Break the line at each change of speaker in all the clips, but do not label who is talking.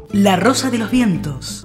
La Rosa de los Vientos.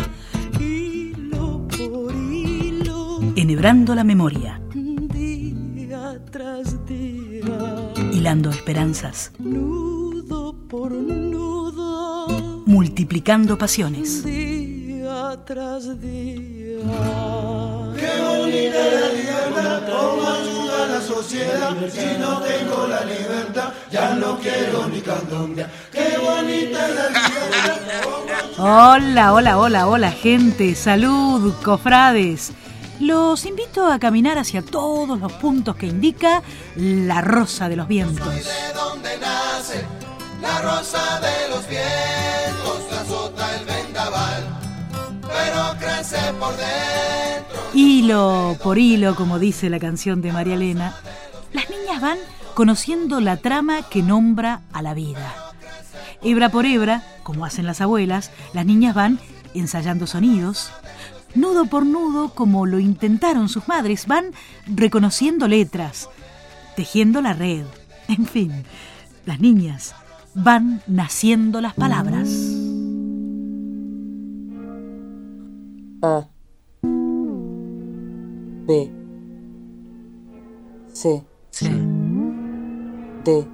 Hilo por hilo,
Enhebrando la memoria.
día tras día,
Hilando esperanzas.
nudo por nudo,
Multiplicando pasiones.
día tras día.
Qué bonita la libertad, cómo ayuda a la sociedad. Si no tengo la libertad, ya no quiero ni candombe. Qué bonita la libertad.
Hola, gente. Salud, cofrades. Los invito a caminar hacia todos los puntos que indica la Rosa de los Vientos.
De donde nace la rosa de los vientos, la azota el vendaval, pero crece por dentro.
Hilo por hilo, como dice la canción de María Elena, las niñas van conociendo la trama que nombra a la vida. Hebra por hebra, como hacen las abuelas, las niñas van ensayando sonidos. Nudo por nudo, como lo intentaron sus madres, van reconociendo letras, tejiendo la red. En fin, las niñas van naciendo las palabras.
A, B, C, D,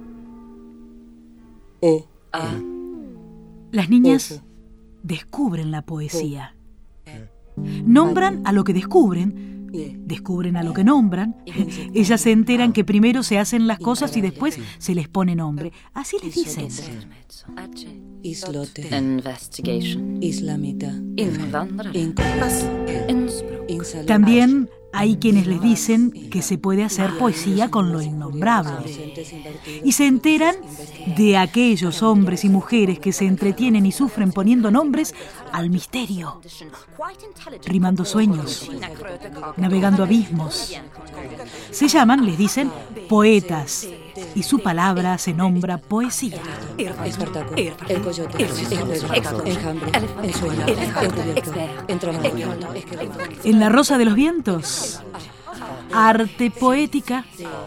E,
Las niñas
F.
descubren la poesía. Nombran a lo que descubren, descubren a lo que nombran. Ellas se enteran que primero se hacen las cosas y después se les pone nombre. Así les dicen.
Islote,
Investigation.
Islamita,
Invandrare.
Innsbruck,
También hay quienes les dicen que se puede hacer poesía con lo innombrable. Y se enteran de aquellos hombres y mujeres que se entretienen y sufren poniendo nombres al misterio, rimando sueños, navegando abismos. Se llaman, les dicen, poetas, y su palabra se nombra poesía.
Espartaco, el coyote, el enjambre, el sueño, el cubierto, el trabajo,
En La Rosa de los Vientos, arte poética.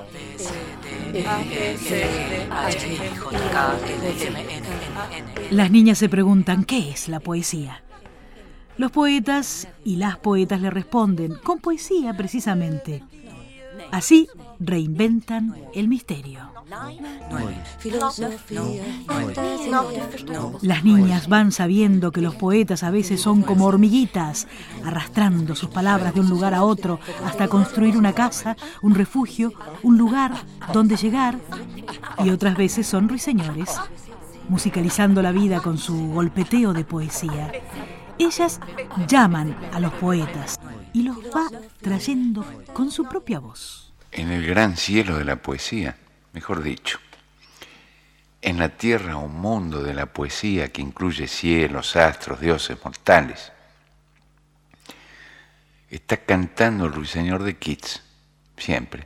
Las niñas se preguntan ¿qué es la poesía? Los poetas y las poetas le responden con poesía precisamente. Así reinventan el misterio.
filosofía,
Las niñas van sabiendo que los poetas a veces son como hormiguitas, arrastrando sus palabras de un lugar a otro hasta construir una casa, un refugio, un lugar donde llegar. Y otras veces son ruiseñores, musicalizando la vida con su golpeteo de poesía. Ellas llaman a los poetas y los va trayendo con su propia voz.
En el gran cielo de la poesía, mejor dicho, en la tierra un mundo de la poesía que incluye cielos, astros, dioses, mortales, está cantando el ruiseñor de Keats, siempre.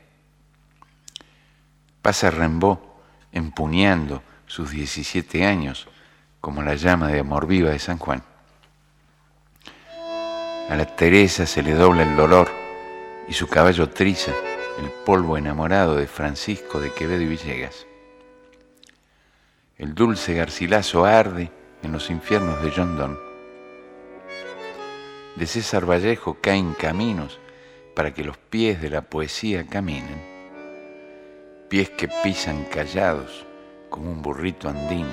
Pasa Rimbaud empuñando sus 17 años como la llama de amor viva de San Juan. A la Teresa se le dobla el dolor y su caballo triza el polvo enamorado de Francisco de Quevedo y Villegas. El dulce Garcilaso arde en los infiernos de John Donne. De César Vallejo caen caminos para que los pies de la poesía caminen, pies que pisan callados como un burrito andino.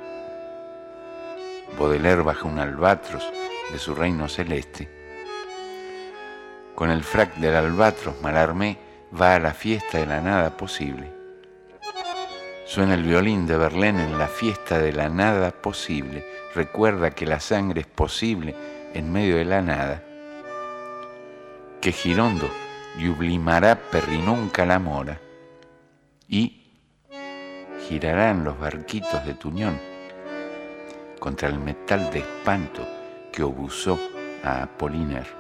Baudelaire baja un albatros de su reino celeste. Con el frac del albatros Mallarmé va a la fiesta de la nada posible. Suena el violín de Verlaine en la fiesta de la nada posible. Recuerda que la sangre es posible en medio de la nada. Que Girondo yublimará perrinunca la mora. Y girarán los barquitos de Tuñón contra el metal de espanto que obusó a Apollinaire.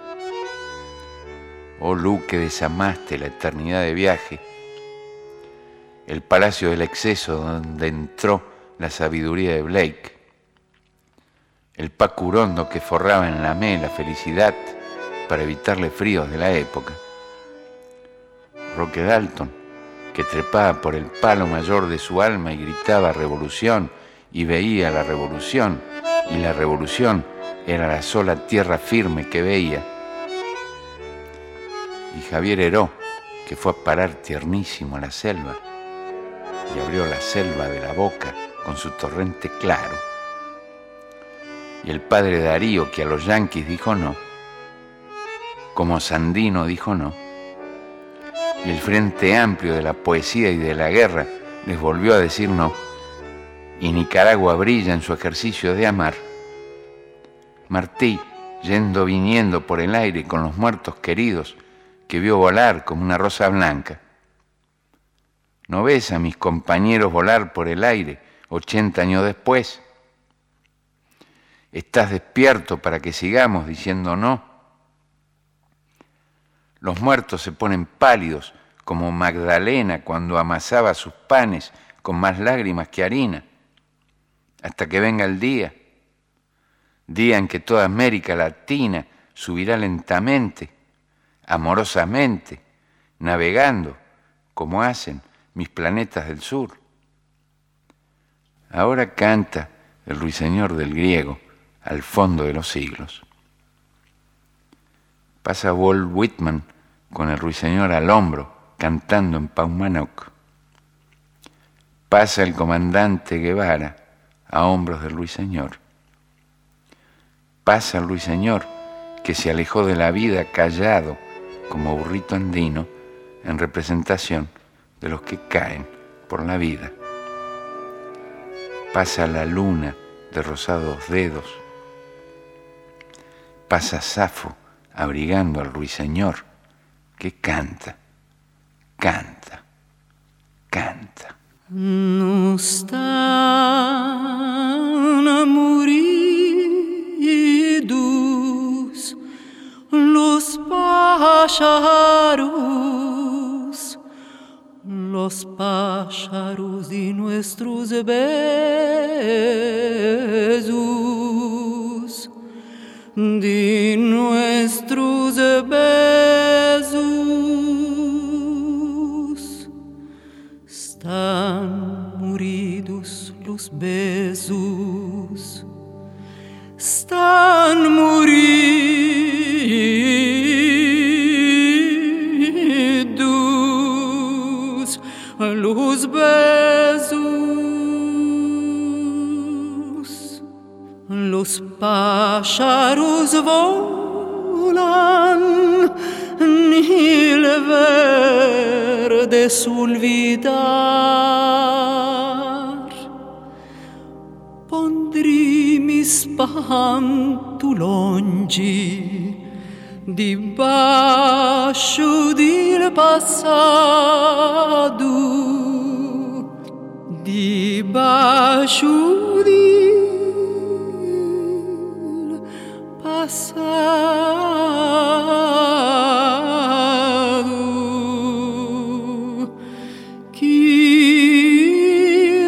Oh luz que desamaste la eternidad de viaje, el palacio del exceso donde entró la sabiduría de Blake, el pacurondo que forraba en la la felicidad para evitarle fríos de la época, Roque Dalton que trepaba por el palo mayor de su alma y gritaba revolución y veía la revolución y la revolución era la sola tierra firme que veía. Y Javier Heró, que fue a parar tiernísimo a la selva, y abrió la selva de la boca con su torrente claro. Y el padre Darío, que a los yanquis dijo no, como Sandino dijo no, y el Frente Amplio de la poesía y de la guerra les volvió a decir no, y Nicaragua brilla en su ejercicio de amar. Martí, yendo viniendo por el aire con los muertos queridos, que vio volar como una rosa blanca. ¿No ves a mis compañeros volar por el aire 80 años después? ¿Estás despierto para que sigamos diciendo no? Los muertos se ponen pálidos como Magdalena cuando amasaba sus panes con más lágrimas que harina, hasta que venga el día en que toda América Latina subirá lentamente, amorosamente, navegando como hacen mis planetas del sur. Ahora canta el ruiseñor del griego al fondo de los siglos. Pasa Walt Whitman con el ruiseñor al hombro, cantando en Paumanok. Pasa el comandante Guevara a hombros del ruiseñor. Pasa el ruiseñor que se alejó de la vida callado como burrito andino en representación de los que caen por la vida. Pasa la luna de rosados dedos. Pasa Safo abrigando al ruiseñor que canta, canta, canta.
No están moridos los pájaros de nuestros besos, de nuestros besos. Están moridos los besos, están moridos los besos. Los pájaros volan ni el verde olvidar. Pondrì mis pantulongi debaixo del passado, debaixo del passado, que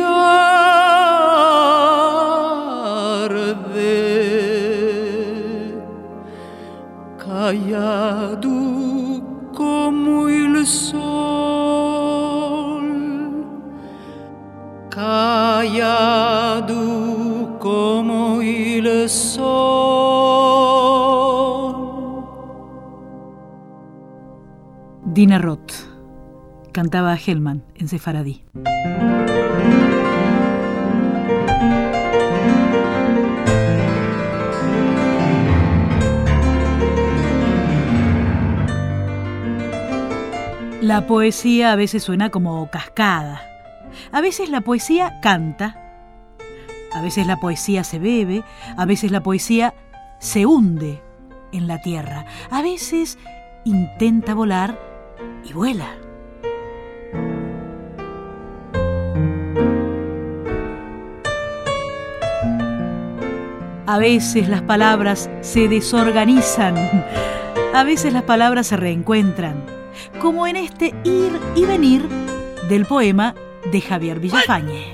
arde callado como el sol, callado como el sol.
Dina Roth cantaba a Hellman en sefaradí. La poesía a veces suena como cascada. A veces la poesía canta. A veces la poesía se bebe. A veces la poesía se hunde en la tierra. A veces intenta volar y vuela. A veces las palabras se desorganizan. A veces las palabras se reencuentran, como en este ir y venir del poema de Javier Villafañe.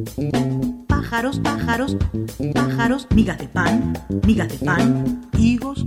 Pájaros, pájaros, pájaros, migas de pan, higos,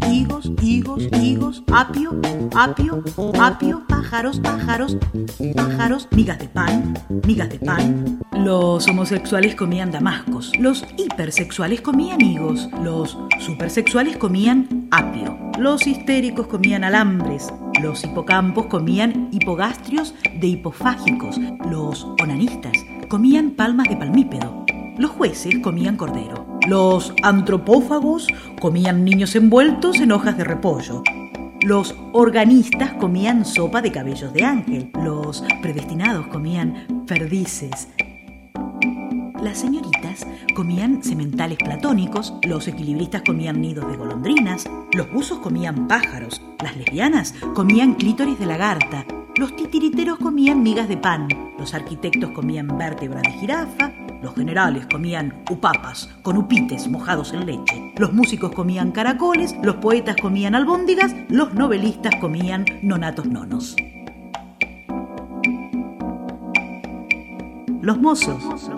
higos, higos, higos, apio, apio, apio, pájaros, pájaros, pájaros, migas de pan, migas de pan. Los homosexuales comían damascos, los hipersexuales comían higos, los supersexuales comían apio, los histéricos comían alambres, los hipocampos comían hipogastrios de hipofágicos, los onanistas comían palmas de palmípedo, los jueces comían cordero, los antropófagos comían niños envueltos en hojas de repollo, los organistas comían sopa de cabellos de ángel, los predestinados comían perdices, las señoritas comían sementales platónicos, los equilibristas comían nidos de golondrinas, los buzos comían pájaros, las lesbianas comían clítoris de lagarta, los titiriteros comían migas de pan, los arquitectos comían vértebras de jirafa, los generales comían upapas con upites mojados en leche, los músicos comían caracoles, los poetas comían albóndigas, los novelistas comían nonatos nonos. Los mozos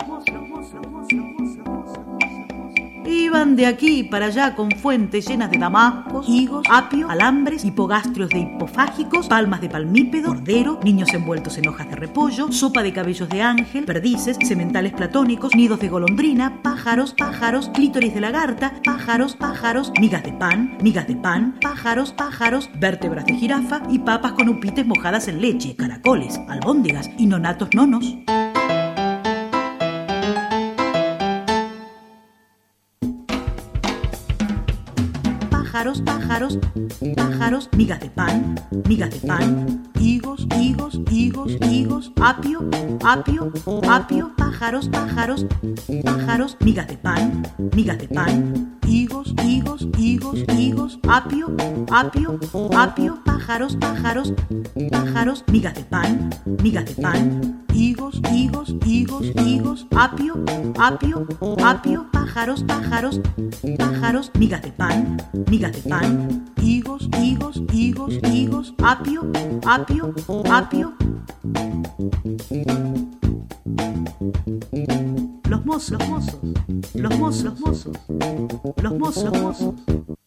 iban de aquí para allá con fuentes llenas de damascos, higos, apio, alambres, hipogastrios de hipofágicos, palmas de palmípedo, cordero, niños envueltos en hojas de repollo, sopa de cabellos de ángel, perdices, sementales platónicos, nidos de golondrina, pájaros, pájaros, clítoris de lagarta, pájaros, pájaros, migas de pan, pájaros, pájaros, vértebras de jirafa y papas con upites mojadas en leche, caracoles, albóndigas y nonatos nonos. Pájaros, pájaros, pájaros, migas de pan, higos, higos, higos, higos, apio, apio, apio, pájaros, pájaros, pájaros, migas de pan, higos, higos, higos, higos, apio, apio, apio, pájaros, pájaros, pájaros, migas de pan, higos, higos, higos, higos, apio, apio, apio, pájaros, pájaros, pájaros, migas de pan, higos, higos, higos, higos, apio, apio, apio. Los mozos, los mozos, los mozos, los mozos, los mozos.